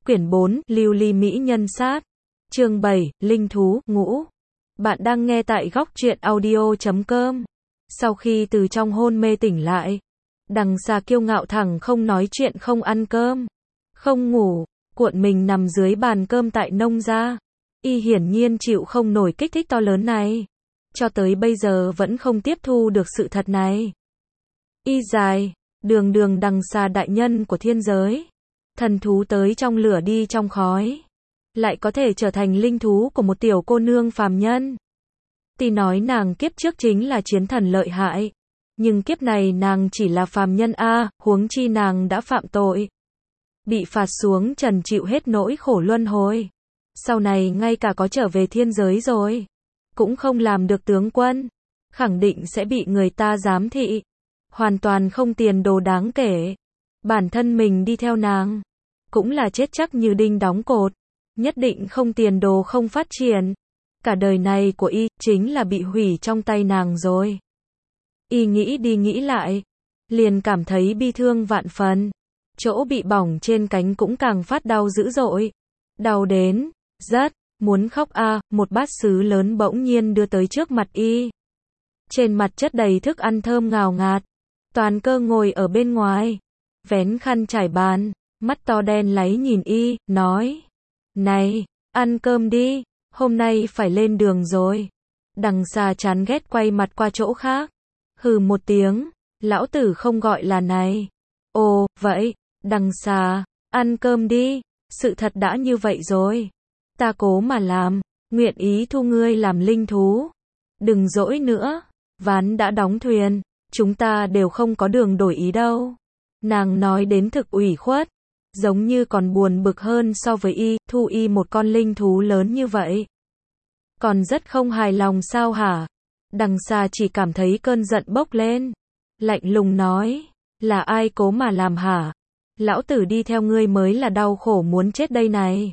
Quyển 4, Lưu ly mỹ nhân sát. Chương 7, Linh thú, ngũ. Bạn đang nghe tại góc truyện audio.com. Sau khi từ trong hôn mê tỉnh lại, Đằng Xà kiêu ngạo thẳng không nói chuyện, không ăn cơm, không ngủ, cuộn mình nằm dưới bàn cơm tại nông gia. Y hiển nhiên chịu không nổi kích thích to lớn này. Cho tới bây giờ vẫn không tiếp thu được sự thật này. Y dài, đường đường Đằng Xà đại nhân của thiên giới. Thần thú tới trong lửa đi trong khói. Lại có thể trở thành linh thú của một tiểu cô nương phàm nhân. Tuy nói nàng kiếp trước chính là chiến thần lợi hại. Nhưng kiếp này nàng chỉ là phàm nhân a, huống chi nàng đã phạm tội. Bị phạt xuống trần chịu hết nỗi khổ luân hồi. Sau này ngay cả có trở về thiên giới rồi, cũng không làm được tướng quân. Khẳng định sẽ bị người ta giám thị. Hoàn toàn không tiền đồ đáng kể. Bản thân mình đi theo nàng, cũng là chết chắc như đinh đóng cột. Nhất định không tiền đồ, không phát triển. Cả đời này của y, chính là bị hủy trong tay nàng rồi. Y nghĩ đi nghĩ lại, liền cảm thấy bi thương vạn phần. Chỗ bị bỏng trên cánh cũng càng phát đau dữ dội. Đau đến, rất, muốn khóc a. Một bát sứ lớn bỗng nhiên đưa tới trước mặt y. Trên mặt chất đầy thức ăn thơm ngào ngạt. Toàn Cơ ngồi ở bên ngoài, vén khăn trải bàn, mắt to đen láy nhìn y, nói: "Này, ăn cơm đi, hôm nay phải lên đường rồi." Đằng Xà chán ghét quay mặt qua chỗ khác, hừ một tiếng: "Lão tử không gọi là này." "Ồ, vậy, Đằng Xà, ăn cơm đi, sự thật đã như vậy rồi. Ta cố mà làm, nguyện ý thu ngươi làm linh thú. Đừng dỗi nữa, ván đã đóng thuyền, chúng ta đều không có đường đổi ý đâu." Nàng nói đến thực ủy khuất, giống như còn buồn bực hơn so với y, thu y một con linh thú lớn như vậy. Còn rất không hài lòng sao hả? Đằng Xà chỉ cảm thấy cơn giận bốc lên, lạnh lùng nói: "Là ai cố mà làm hả? Lão tử đi theo ngươi mới là đau khổ muốn chết đây này."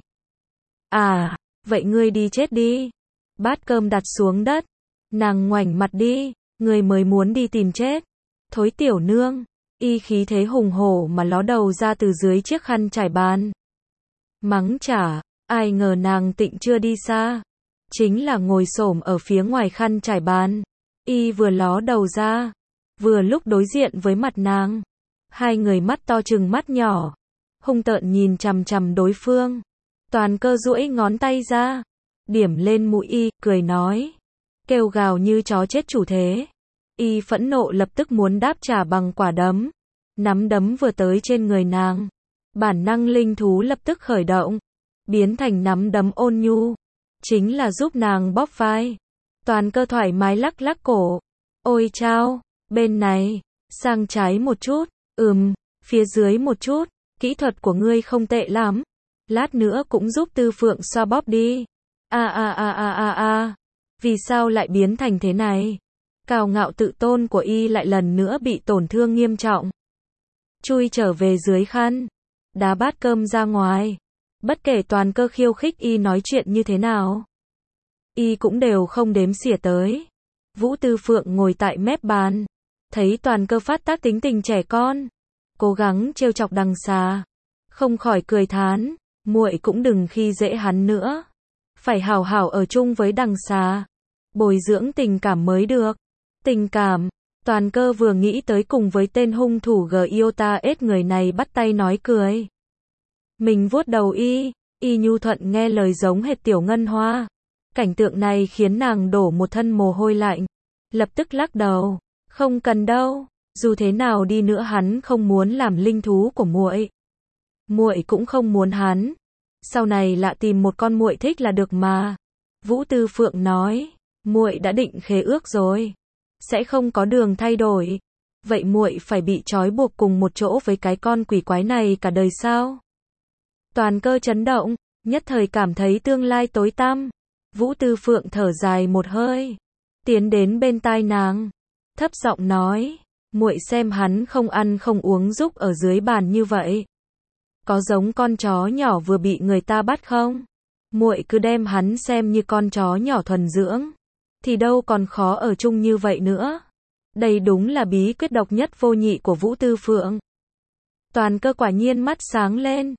"À, vậy ngươi đi chết đi." Bát cơm đặt xuống đất, nàng ngoảnh mặt đi: "Ngươi mới muốn đi tìm chết. Thối tiểu nương." Y khí thế hùng hổ mà ló đầu ra từ dưới chiếc khăn trải bàn, mắng trả. Ai ngờ nàng tịnh chưa đi xa, chính là ngồi xổm ở phía ngoài khăn trải bàn. Y vừa ló đầu ra, vừa lúc đối diện với mặt nàng. Hai người mắt to trừng mắt nhỏ, hung tợn nhìn chằm chằm đối phương. Toàn Cơ duỗi ngón tay ra, điểm lên mũi y, cười nói, kêu gào như chó chết chủ thế. Y phẫn nộ lập tức muốn đáp trả bằng quả đấm. Nắm đấm vừa tới trên người nàng, bản năng linh thú lập tức khởi động, biến thành nắm đấm ôn nhu, chính là giúp nàng bóp vai. Toàn Cơ thoải mái lắc lắc cổ. "Ôi chao, bên này, sang trái một chút, phía dưới một chút, kỹ thuật của ngươi không tệ lắm. Lát nữa cũng giúp Tư Phượng xoa bóp đi." Vì sao lại biến thành thế này? Cao ngạo tự tôn của y lại lần nữa bị tổn thương nghiêm trọng. Chui trở về dưới khăn, đá bát cơm ra ngoài. Bất kể Toàn Cơ khiêu khích y nói chuyện như thế nào, y cũng đều không đếm xỉa tới. Vũ Tư Phượng ngồi tại mép bàn, thấy Toàn Cơ phát tác tính tình trẻ con, cố gắng trêu chọc Đằng Xà, không khỏi cười thán, muội cũng đừng khi dễ hắn nữa, phải hảo hảo ở chung với Đằng Xà, bồi dưỡng tình cảm mới được. Tình cảm? Toàn Cơ vừa nghĩ tới cùng với tên hung thủ Giota ết người này bắt tay nói cười. Mình vuốt đầu y nhu thuận nghe lời giống hệt tiểu ngân hoa. Cảnh tượng này khiến nàng đổ một thân mồ hôi lạnh, lập tức lắc đầu, không cần đâu, dù thế nào đi nữa hắn không muốn làm linh thú của muội. Muội cũng không muốn hắn, sau này lạ tìm một con muội thích là được mà. Vũ Tư Phượng nói, muội đã định khế ước rồi, sẽ không có đường thay đổi. Vậy muội phải bị trói buộc cùng một chỗ với cái con quỷ quái này cả đời sao? Toàn Cơ chấn động, nhất thời cảm thấy tương lai tối tăm. Vũ Tư Phượng thở dài một hơi, tiến đến bên tai nàng, thấp giọng nói, muội xem hắn không ăn không uống rúc ở dưới bàn như vậy, có giống con chó nhỏ vừa bị người ta bắt không? Muội cứ đem hắn xem như con chó nhỏ thuần dưỡng, thì đâu còn khó ở chung như vậy nữa. Đây đúng là bí quyết độc nhất vô nhị của Vũ Tư Phượng. Toàn Cơ quả nhiên mắt sáng lên,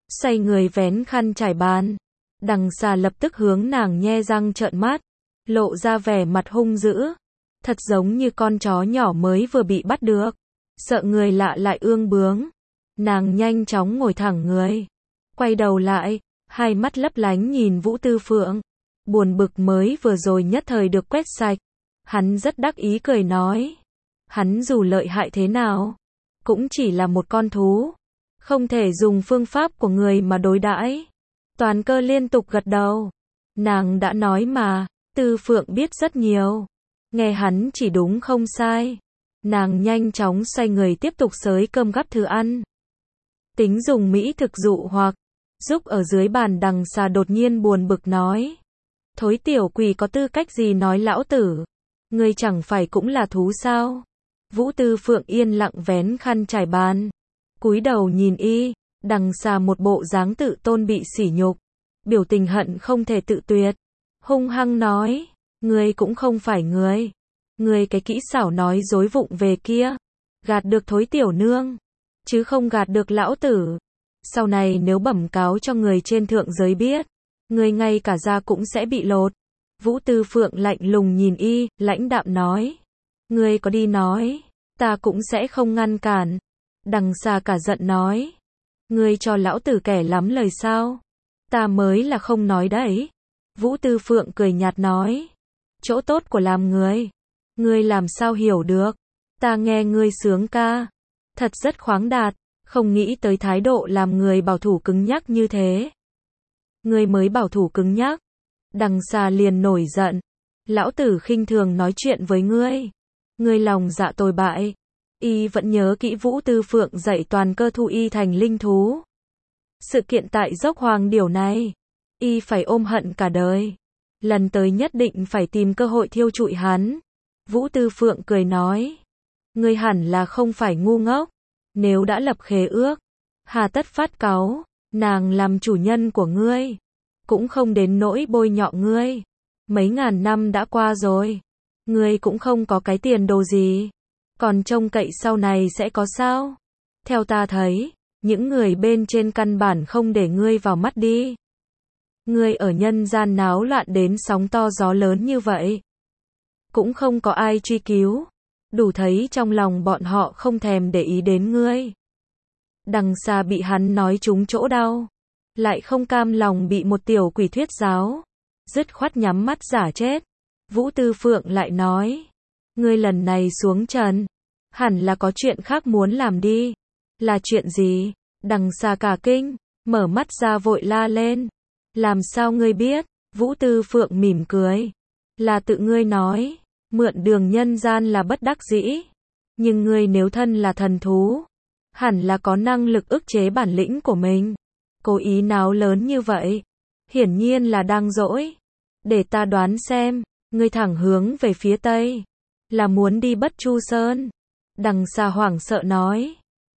xoay người vén khăn trải bàn. Đằng xà lập tức hướng nàng nhe răng trợn mắt, lộ ra vẻ mặt hung dữ, thật giống như con chó nhỏ mới vừa bị bắt được, sợ người lạ lại ương bướng. Nàng nhanh chóng ngồi thẳng người, quay đầu lại, hai mắt lấp lánh nhìn Vũ Tư Phượng, buồn bực mới vừa rồi nhất thời được quét sạch. Hắn rất đắc ý cười nói, hắn dù lợi hại thế nào, cũng chỉ là một con thú, không thể dùng phương pháp của người mà đối đãi. Toàn Cơ liên tục gật đầu, nàng đã nói mà, Tư Phượng biết rất nhiều, nghe hắn chỉ đúng không sai. Nàng nhanh chóng xoay người tiếp tục xới cơm gắp thứ ăn. Tính dùng mỹ thực dụ hoặc, giúp ở dưới bàn. Đằng xà đột nhiên buồn bực nói, thối tiểu quỷ có tư cách gì nói lão tử, ngươi chẳng phải cũng là thú sao? Vũ Tư Phượng yên lặng vén khăn trải bàn, cúi đầu nhìn y. Đằng xà một bộ dáng tự tôn bị sỉ nhục, biểu tình hận không thể tự tuyệt, hung hăng nói, ngươi cũng không phải người, ngươi cái kỹ xảo nói dối vụng về kia, gạt được thối tiểu nương, chứ không gạt được lão tử. Sau này nếu bẩm cáo cho người trên thượng giới biết, ngươi ngay cả da cũng sẽ bị lột. Vũ Tư Phượng lạnh lùng nhìn y, lãnh đạm nói, ngươi có đi nói, ta cũng sẽ không ngăn cản. Đằng xà cả giận nói, ngươi cho lão tử kẻ lắm lời sao? Ta mới là không nói đấy. Vũ Tư Phượng cười nhạt nói, chỗ tốt của làm người, ngươi làm sao hiểu được? Ta nghe ngươi sướng ca, thật rất khoáng đạt, không nghĩ tới thái độ làm người bảo thủ cứng nhắc như thế. Ngươi mới bảo thủ cứng nhắc. Đằng xà liền nổi giận, lão tử khinh thường nói chuyện với ngươi, ngươi lòng dạ tồi bại. Y vẫn nhớ kỹ Vũ Tư Phượng dạy Toàn Cơ thu y thành linh thú. Sự kiện tại dốc Hoàng Điểu này, y phải ôm hận cả đời. Lần tới nhất định phải tìm cơ hội thiêu trụi hắn. Vũ Tư Phượng cười nói, ngươi hẳn là không phải ngu ngốc, nếu đã lập khế ước, hà tất phát cáu, nàng làm chủ nhân của ngươi, cũng không đến nỗi bôi nhọ ngươi. Mấy ngàn năm đã qua rồi, ngươi cũng không có cái tiền đồ gì, còn trông cậy sau này sẽ có sao? Theo ta thấy, những người bên trên căn bản không để ngươi vào mắt đi. Ngươi ở nhân gian náo loạn đến sóng to gió lớn như vậy, cũng không có ai truy cứu, đủ thấy trong lòng bọn họ không thèm để ý đến ngươi. Đằng xà bị hắn nói trúng chỗ đau, lại không cam lòng bị một tiểu quỷ thuyết giáo, dứt khoát nhắm mắt giả chết. Vũ Tư Phượng lại nói, ngươi lần này xuống trần, hẳn là có chuyện khác muốn làm đi. Là chuyện gì? Đằng xà cả kinh, mở mắt ra vội la lên, làm sao ngươi biết? Vũ Tư Phượng mỉm cười, là tự ngươi nói, mượn đường nhân gian là bất đắc dĩ, nhưng ngươi nếu thân là thần thú, hẳn là có năng lực ức chế bản lĩnh của mình. Cố ý náo lớn như vậy, hiển nhiên là đang dỗi. Để ta đoán xem, ngươi thẳng hướng về phía tây, là muốn đi Bất Chu Sơn. Đằng xà hoảng sợ nói,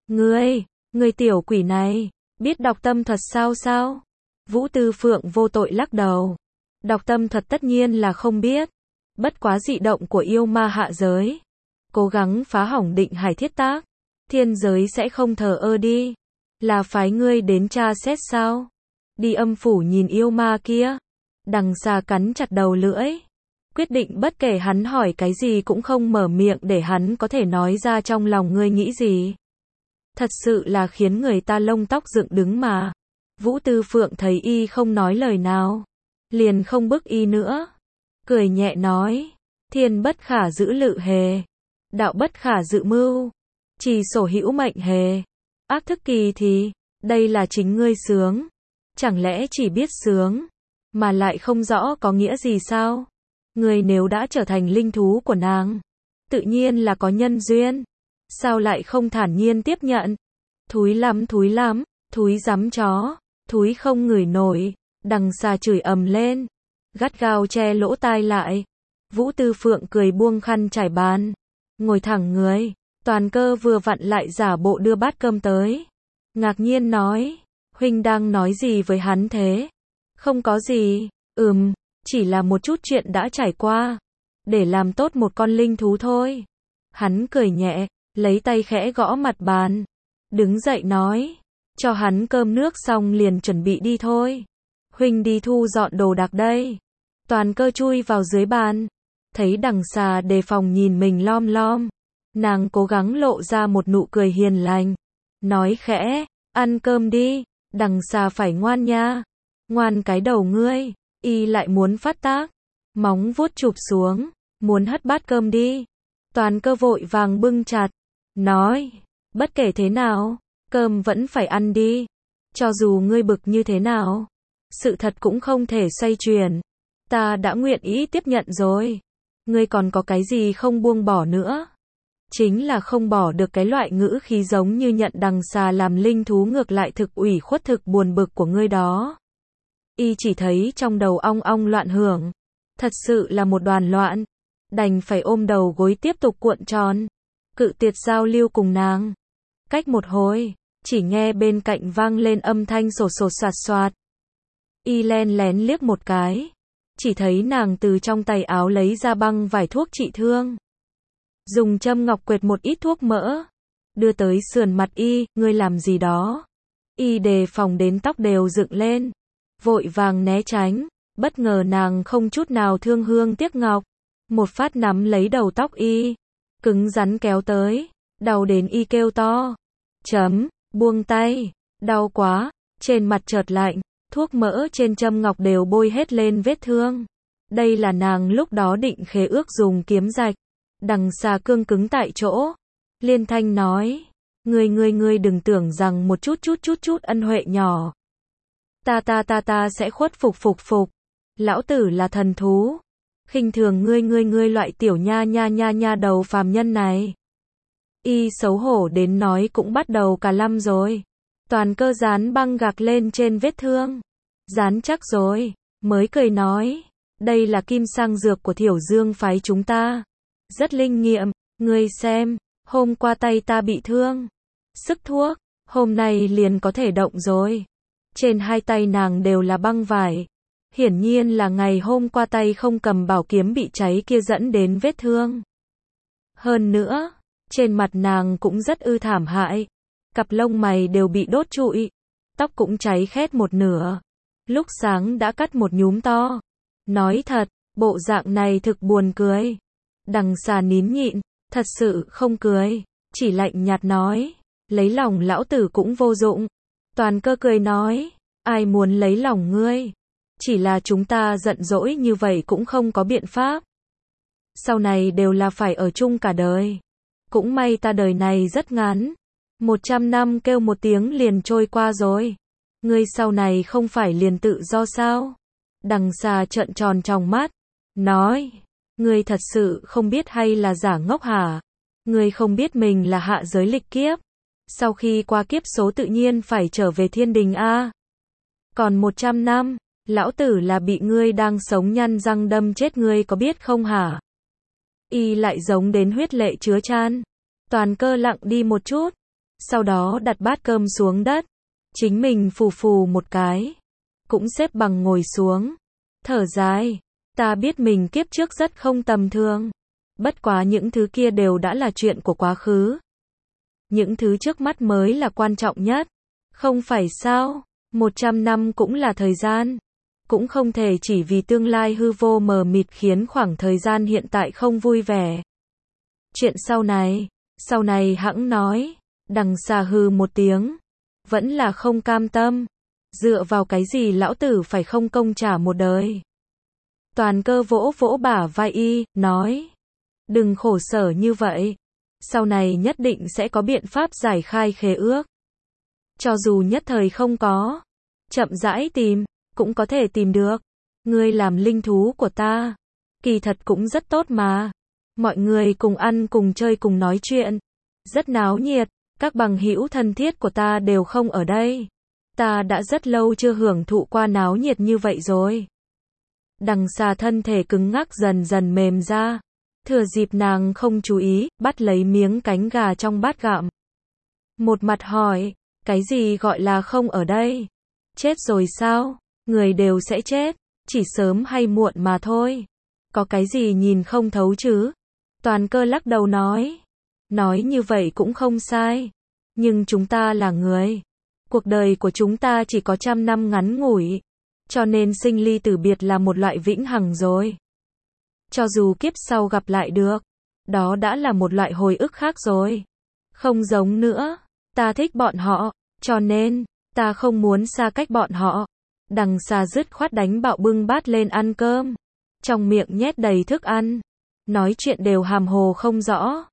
ngươi tiểu quỷ này, biết đọc tâm thuật sao? Vũ Tư Phượng vô tội lắc đầu, đọc tâm thuật tất nhiên là không biết, bất quá dị động của yêu ma hạ giới, cố gắng phá hỏng Định Hải Thiết Tác, thiên giới sẽ không thờ ơ đi. Là phái ngươi đến tra xét sao? Đi âm phủ nhìn yêu ma kia. Đằng xà cắn chặt đầu lưỡi, quyết định bất kể hắn hỏi cái gì cũng không mở miệng để hắn có thể nói ra trong lòng ngươi nghĩ gì. Thật sự là khiến người ta lông tóc dựng đứng mà. Vũ Tư Phượng thấy y không nói lời nào, liền không bức y nữa, cười nhẹ nói, thiên bất khả giữ lự hề, đạo bất khả dự mưu, chỉ sổ hữu mệnh hề. Ác thức kỳ thì, đây là chính ngươi sướng, chẳng lẽ chỉ biết sướng, mà lại không rõ có nghĩa gì sao? Ngươi nếu đã trở thành linh thú của nàng, tự nhiên là có nhân duyên, sao lại không thản nhiên tiếp nhận? Thúi lắm, thúi dám chó, thúi không ngửi nổi. Đằng xà chửi ầm lên, gắt gao che lỗ tai lại. Vũ Tư Phượng cười buông khăn trải bàn, ngồi thẳng người. Toàn Cơ vừa vặn lại giả bộ đưa bát cơm tới, ngạc nhiên nói, huynh đang nói gì với hắn thế? Không có gì, chỉ là một chút chuyện đã trải qua, để làm tốt một con linh thú thôi. Hắn cười nhẹ, lấy tay khẽ gõ mặt bàn, đứng dậy nói, cho hắn cơm nước xong liền chuẩn bị đi thôi. Huynh đi thu dọn đồ đạc đây. Toàn Cơ chui vào dưới bàn, thấy Đằng Xà đề phòng nhìn mình lom lom. Nàng cố gắng lộ ra một nụ cười hiền lành, nói khẽ, ăn cơm đi, Đằng Xà phải ngoan nha. Ngoan cái đầu ngươi. Y lại muốn phát tác, móng vuốt chụp xuống, muốn hất bát cơm đi. Toàn Cơ vội vàng bưng chặt, nói, bất kể thế nào, cơm vẫn phải ăn đi. Cho dù ngươi bực như thế nào, sự thật cũng không thể xoay chuyển. Ta đã nguyện ý tiếp nhận rồi. Ngươi còn có cái gì không buông bỏ nữa? Chính là không bỏ được cái loại ngữ khí giống như nhận Đằng Xà làm linh thú ngược lại thực ủy khuất thực buồn bực của ngươi đó. Y chỉ thấy trong đầu ong ong loạn hưởng, thật sự là một đoàn loạn, đành phải ôm đầu gối tiếp tục cuộn tròn, cự tuyệt giao lưu cùng nàng. Cách một hồi, chỉ nghe bên cạnh vang lên âm thanh sột sột soạt soạt. Y len lén liếc một cái, chỉ thấy nàng từ trong tay áo lấy ra băng vải thuốc trị thương, dùng châm ngọc quệt một ít thuốc mỡ, đưa tới sườn mặt Y. Ngươi làm gì đó? Y đề phòng đến tóc đều dựng lên, vội vàng né tránh. Bất ngờ nàng không chút nào thương hương tiếc ngọc, một phát nắm lấy đầu tóc Y, cứng rắn kéo tới, đau đến Y kêu to. Buông tay, đau quá. Trên mặt chợt lạnh, thuốc mỡ trên châm ngọc đều bôi hết lên vết thương. Đây là nàng lúc đó định khế ước dùng kiếm rạch. Đằng Xà cương cứng tại chỗ, liên thanh nói, ngươi đừng tưởng rằng một chút ân huệ nhỏ. Ta sẽ khuất phục. Lão tử là thần thú, khinh thường ngươi loại tiểu nha đầu phàm nhân này. Y xấu hổ đến nói cũng bắt đầu cả lăm rồi. Toàn Cơ dán băng gạc lên trên vết thương, dán chắc rồi, mới cười nói, đây là kim sang dược của Thiểu Dương phái chúng ta, rất linh nghiệm, ngươi xem, hôm qua tay ta bị thương, sức thuốc, hôm nay liền có thể động rồi. Trên hai tay nàng đều là băng vải, hiển nhiên là ngày hôm qua tay không cầm bảo kiếm bị cháy kia dẫn đến vết thương. Hơn nữa, trên mặt nàng cũng rất thảm hại, cặp lông mày đều bị đốt trụi, tóc cũng cháy khét một nửa, lúc sáng đã cắt một nhúm to. Nói thật, bộ dạng này thực buồn cười. Đằng Xà nín nhịn, thật sự không cười, chỉ lạnh nhạt nói, lấy lòng lão tử cũng vô dụng. Toàn Cơ cười nói, ai muốn lấy lòng ngươi, chỉ là chúng ta giận dỗi như vậy cũng không có biện pháp. Sau này đều là phải ở chung cả đời. Cũng may ta đời này rất ngắn, 100 năm kêu một tiếng liền trôi qua rồi. Ngươi sau này không phải liền tự do sao? Đằng Xà trợn tròn tròng mắt, nói, ngươi thật sự không biết hay là giả ngốc hả? Ngươi không biết mình là hạ giới lịch kiếp, sau khi qua kiếp số tự nhiên phải trở về thiên đình a. Còn 100 năm, lão tử là bị ngươi đang sống nhăn răng đâm chết ngươi có biết không hả? Y lại giống đến huyết lệ chứa chan. Toàn Cơ lặng đi một chút, sau đó đặt bát cơm xuống đất, chính mình phù một cái, cũng xếp bằng ngồi xuống, thở dài, ta biết mình kiếp trước rất không tầm thường, bất quá những thứ kia đều đã là chuyện của quá khứ. Những thứ trước mắt mới là quan trọng nhất, không phải sao? 100 năm cũng là thời gian, cũng không thể chỉ vì tương lai hư vô mờ mịt khiến khoảng thời gian hiện tại không vui vẻ. Chuyện sau này hẵng nói. Đằng Xà hừ một tiếng, vẫn là không cam tâm, dựa vào cái gì lão tử phải không công trả một đời. Toàn Cơ vỗ vỗ bả vai Y, nói, đừng khổ sở như vậy, sau này nhất định sẽ có biện pháp giải khai khế ước. Cho dù nhất thời không có, chậm rãi tìm, cũng có thể tìm được. Ngươi làm linh thú của ta, kỳ thật cũng rất tốt mà. Mọi người cùng ăn cùng chơi cùng nói chuyện, rất náo nhiệt, các bằng hữu thân thiết của ta đều không ở đây. Ta đã rất lâu chưa hưởng thụ qua náo nhiệt như vậy rồi. Đằng Xà thân thể cứng ngắc dần dần mềm ra, thừa dịp nàng không chú ý, bắt lấy miếng cánh gà trong bát gặm. Một mặt hỏi, cái gì gọi là không ở đây? Chết rồi sao? Người đều sẽ chết, chỉ sớm hay muộn mà thôi. Có cái gì nhìn không thấu chứ? Toàn Cơ lắc đầu nói như vậy cũng không sai, nhưng chúng ta là người, Cuộc đời của chúng ta chỉ có 100 năm ngắn ngủi, cho nên sinh ly tử biệt là một loại vĩnh hằng rồi. Cho dù kiếp sau gặp lại được, đó đã là một loại hồi ức khác rồi. Không giống nữa, ta thích bọn họ, cho nên, ta không muốn xa cách bọn họ. Đằng Xà dứt khoát đánh bạo bưng bát lên ăn cơm. Trong miệng nhét đầy thức ăn. Nói chuyện đều hàm hồ không rõ.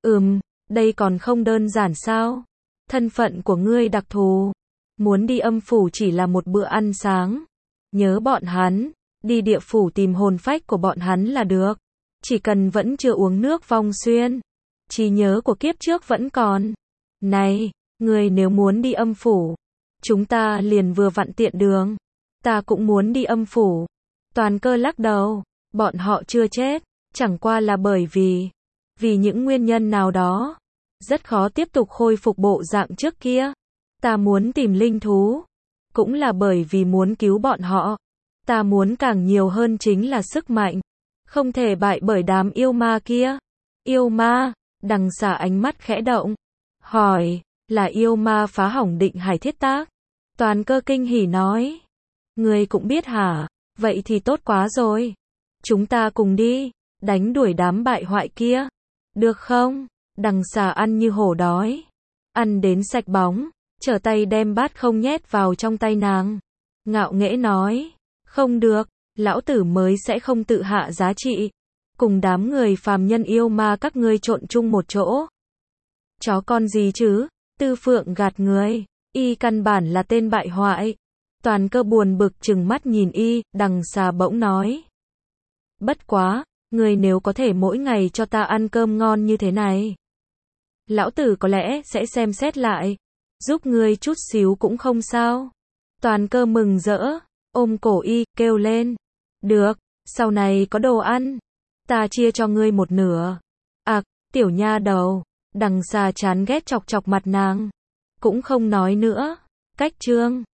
Đây còn không đơn giản sao? Thân phận của ngươi đặc thù. Muốn đi âm phủ chỉ là một bữa ăn sáng. Nhớ bọn hắn, đi địa phủ tìm hồn phách của bọn hắn là được. Chỉ cần vẫn chưa uống nước vong xuyên. Trí nhớ của kiếp trước vẫn còn. Này, ngươi nếu muốn đi âm phủ, chúng ta liền vừa vặn tiện đường. Ta cũng muốn đi âm phủ. Toàn Cơ lắc đầu, bọn họ chưa chết, chẳng qua là bởi vì những nguyên nhân nào đó, rất khó tiếp tục khôi phục bộ dạng trước kia. Ta muốn tìm linh thú, cũng là bởi vì muốn cứu bọn họ. Ta muốn càng nhiều hơn chính là sức mạnh, không thể bại bởi đám yêu ma kia. Yêu ma? Đằng Xà ánh mắt khẽ động, hỏi, là yêu ma phá hỏng Định Hải Thiết Tác? Toàn Cơ kinh hỉ nói, ngươi cũng biết hả? Vậy thì tốt quá rồi. Chúng ta cùng đi, đánh đuổi đám bại hoại kia. Được không? Đằng Xà ăn như hổ đói. Ăn đến sạch bóng, trở tay đem bát không nhét vào trong tay nàng. Ngạo nghễ nói, không được, lão tử mới sẽ không tự hạ giá trị. Cùng đám người phàm nhân yêu ma các ngươi trộn chung một chỗ. Chó con gì chứ? Tư Phượng gạt người. Y căn bản là tên bại hoại. Toàn Cơ buồn bực trừng mắt nhìn y. Đằng Xà bỗng nói, bất quá, ngươi nếu có thể mỗi ngày cho ta ăn cơm ngon như thế này, lão tử có lẽ sẽ xem xét lại, giúp ngươi chút xíu cũng không sao. Toàn Cơ mừng rỡ, ôm cổ y, kêu lên, được, sau này có đồ ăn, ta chia cho ngươi một nửa. Tiểu nha đầu. Đằng Xà chán ghét chọc chọc mặt nàng, cũng không nói nữa. Cách chương